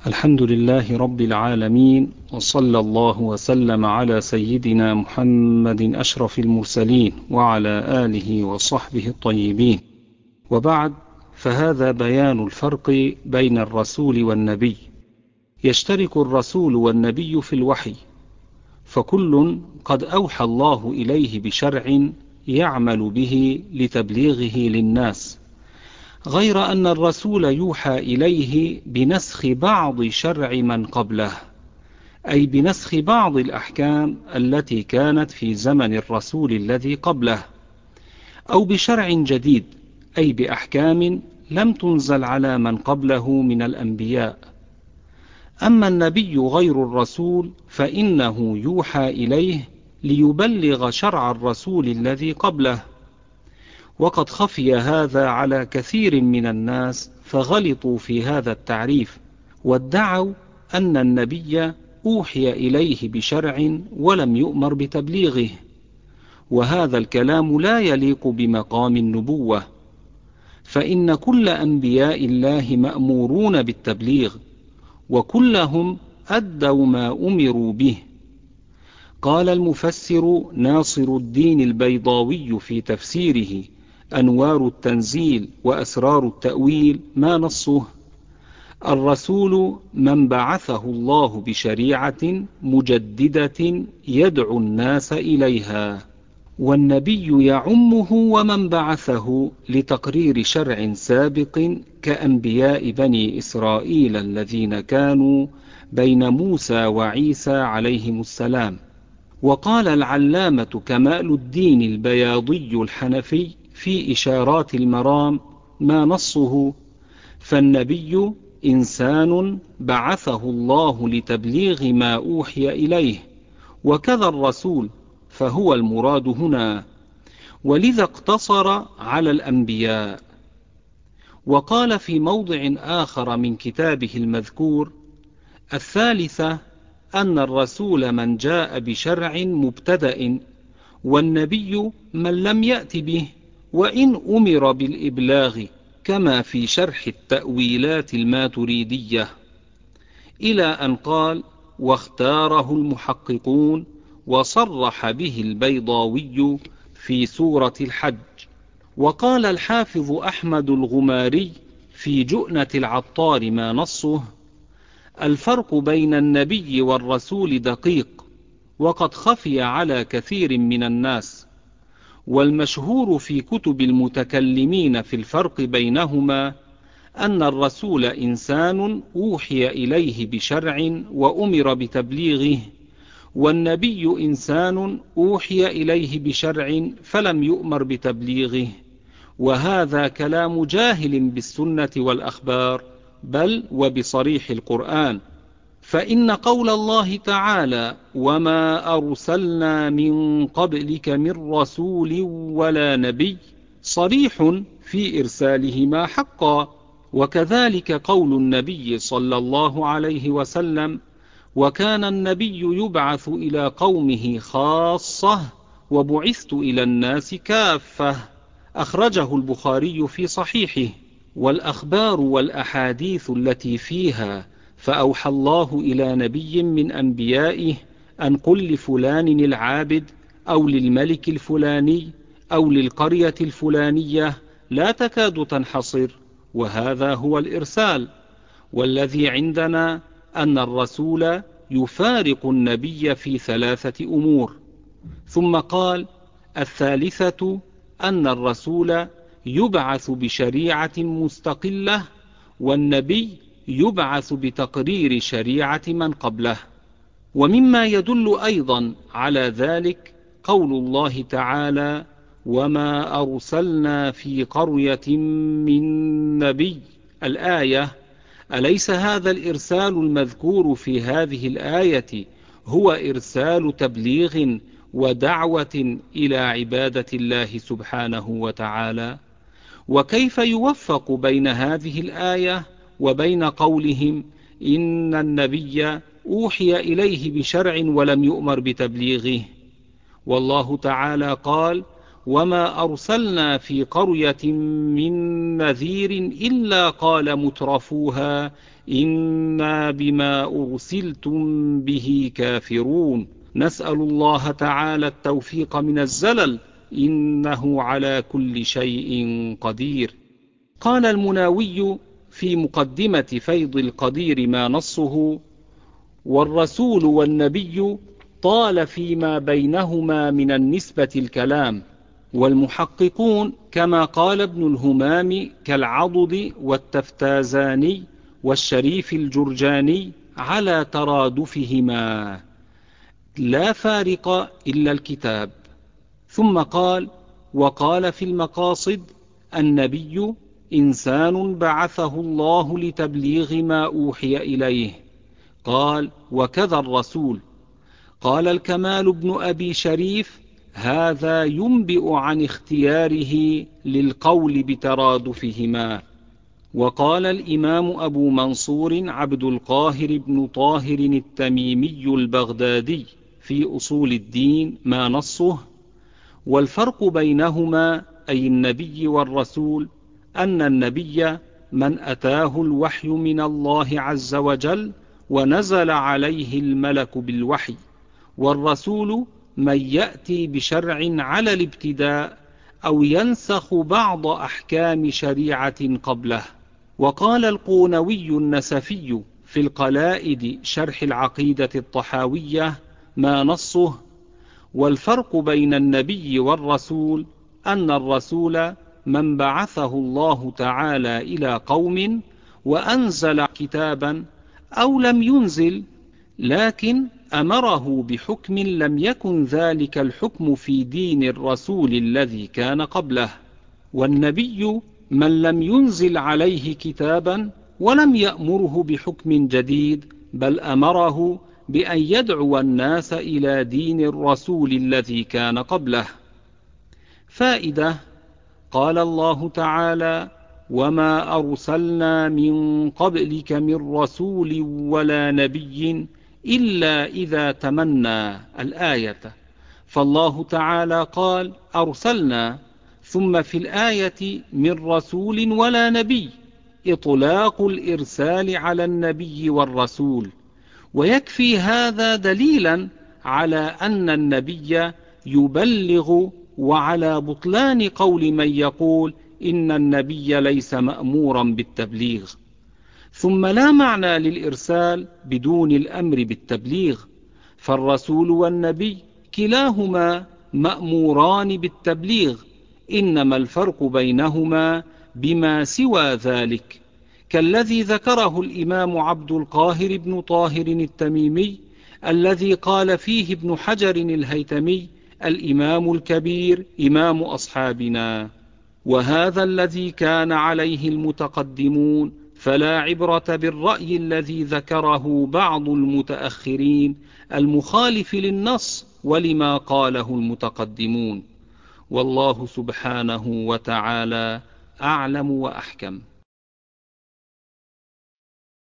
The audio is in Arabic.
الحمد لله رب العالمين، وصلى الله وسلم على سيدنا محمد أشرف المرسلين وعلى آله وصحبه الطيبين. وبعد، فهذا بيان الفرق بين الرسول والنبي. يشترك الرسول والنبي في الوحي، فكل قد أوحى الله إليه بشرع يعمل به لتبليغه للناس، غير أن الرسول يوحى إليه بنسخ بعض شرع من قبله، أي بنسخ بعض الأحكام التي كانت في زمن الرسول الذي قبله، أو بشرع جديد، أي بأحكام لم تنزل على من قبله من الأنبياء. أما النبي غير الرسول فإنه يوحى إليه ليبلغ شرع الرسول الذي قبله. وقد خفي هذا على كثير من الناس فغلطوا في هذا التعريف، وادعوا أن النبي أوحي إليه بشرع ولم يؤمر بتبليغه، وهذا الكلام لا يليق بمقام النبوة، فإن كل أنبياء الله مأمورون بالتبليغ، وكلهم أدوا ما أمروا به. قال المفسر ناصر الدين البيضاوي في تفسيره أنوار التنزيل وأسرار التأويل ما نصه: الرسول من بعثه الله بشريعة مجددة يدعو الناس إليها، والنبي يعمه ومن بعثه لتقرير شرع سابق كأنبياء بني إسرائيل الذين كانوا بين موسى وعيسى عليهم السلام. وقال العلامة كمال الدين البياضي الحنفي في إشارات المرام ما نصه: فالنبي إنسان بعثه الله لتبليغ ما أوحي إليه، وكذا الرسول، فهو المراد هنا، ولذا اقتصر على الأنبياء. وقال في موضع آخر من كتابه المذكور: الثالثة أن الرسول من جاء بشرع مبتدأ، والنبي من لم يأت به وإن أمر بالإبلاغ، كما في شرح التأويلات الماتريدية، إلى أن قال: واختاره المحققون وصرح به البيضاوي في سورة الحج. وقال الحافظ أحمد الغماري في جؤنة العطار ما نصه: الفرق بين النبي والرسول دقيق، وقد خفي على كثير من الناس، والمشهور في كتب المتكلمين في الفرق بينهما أن الرسول إنسان أوحي إليه بشرع وأمر بتبليغه، والنبي إنسان أوحي إليه بشرع فلم يؤمر بتبليغه. وهذا كلام جاهل بالسنة والأخبار، بل وبصريح القرآن، فإن قول الله تعالى: وما أرسلنا من قبلك من رسول ولا نبي، صريح في إرسالهما حقا. وكذلك قول النبي صلى الله عليه وسلم: وكان النبي يبعث إلى قومه خاصة وبعثت إلى الناس كافة، أخرجه البخاري في صحيحه. والأخبار والأحاديث التي فيها فأوحى الله إلى نبي من أنبيائه أن قل لفلان العابد، أو للملك الفلاني، أو للقرية الفلانية، لا تكاد تنحصر، وهذا هو الإرسال. والذي عندنا أن الرسول يفارق النبي في 3 أمور. ثم قال: الثالثة أن الرسول يبعث بشريعة مستقلة، والنبي يبعث بتقرير شريعة من قبله. ومما يدل أيضا على ذلك قول الله تعالى: وما أرسلنا في قرية من نبي، الآية. أليس هذا الإرسال المذكور في هذه الآية هو إرسال تبليغ ودعوة إلى عبادة الله سبحانه وتعالى؟ وكيف يوفق بين هذه الآية وبين قولهم إن النبي أوحي إليه بشرع ولم يؤمر بتبليغه؟ والله تعالى قال: وما أرسلنا في قرية من نذير إلا قال مترفوها إنا بما أرسلتم به كافرون. نسأل الله تعالى التوفيق من الزلل، إنه على كل شيء قدير. قال المناوي في مقدمة فيض القدير ما نصه: والرسول والنبي طال فيما بينهما من النسبة الكلام، والمحققون كما قال ابن الهمام كالعضد والتفتازاني والشريف الجرجاني على ترادفهما لا فارق إلا الكتاب. ثم قال: وقال في المقاصد: النبي إنسان بعثه الله لتبليغ ما أوحي إليه. قال: وكذا الرسول. قال الكمال بن أبي شريف: هذا ينبئ عن اختياره للقول بترادفهما. وقال الإمام أبو منصور عبد القاهر بن طاهر التميمي البغدادي في أصول الدين ما نصه: والفرق بينهما أي النبي والرسول أن النبي من أتاه الوحي من الله عز وجل ونزل عليه الملك بالوحي، والرسول من يأتي بشرع على الابتداء أو ينسخ بعض أحكام شريعة قبله. وقال القونوي النسفي في القلائد شرح العقيدة الطحاوية ما نصه: والفرق بين النبي والرسول أن الرسول من بعثه الله تعالى إلى قوم وأنزل كتابا أو لم ينزل، لكن أمره بحكم لم يكن ذلك الحكم في دين الرسول الذي كان قبله. والنبي من لم ينزل عليه كتابا ولم يأمره بحكم جديد، بل أمره بأن يدعو الناس إلى دين الرسول الذي كان قبله. فائدة: قال الله تعالى: وما أرسلنا من قبلك من رسول ولا نبي إلا إذا تمنى الآية. فالله تعالى قال: أرسلنا، ثم في الآية من رسول ولا نبي، إطلاق الإرسال على النبي والرسول. ويكفي هذا دليلا على أن النبي يبلغ، وعلى بطلان قول من يقول إن النبي ليس مأمورا بالتبليغ. ثم لا معنى للإرسال بدون الأمر بالتبليغ، فالرسول والنبي كلاهما مأموران بالتبليغ، إنما الفرق بينهما بما سوى ذلك، كالذي ذكره الإمام عبد القاهر بن طاهر التميمي الذي قال فيه ابن حجر الهيتمي: الإمام الكبير إمام أصحابنا. وهذا الذي كان عليه المتقدمون، فلا عبرة بالرأي الذي ذكره بعض المتأخرين المخالف للنص ولما قاله المتقدمون. والله سبحانه وتعالى أعلم وأحكم.